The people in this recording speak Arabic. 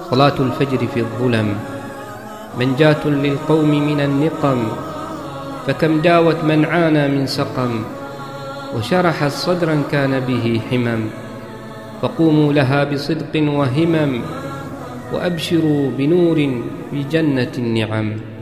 صلاة الفجر في الظلم منجاة للقوم من النقم، فكم داوت من عانى من سقم، وشرحت صدرا كان به حمم. فقوموا لها بصدق وهمم، وأبشروا بنور في جنة النعم.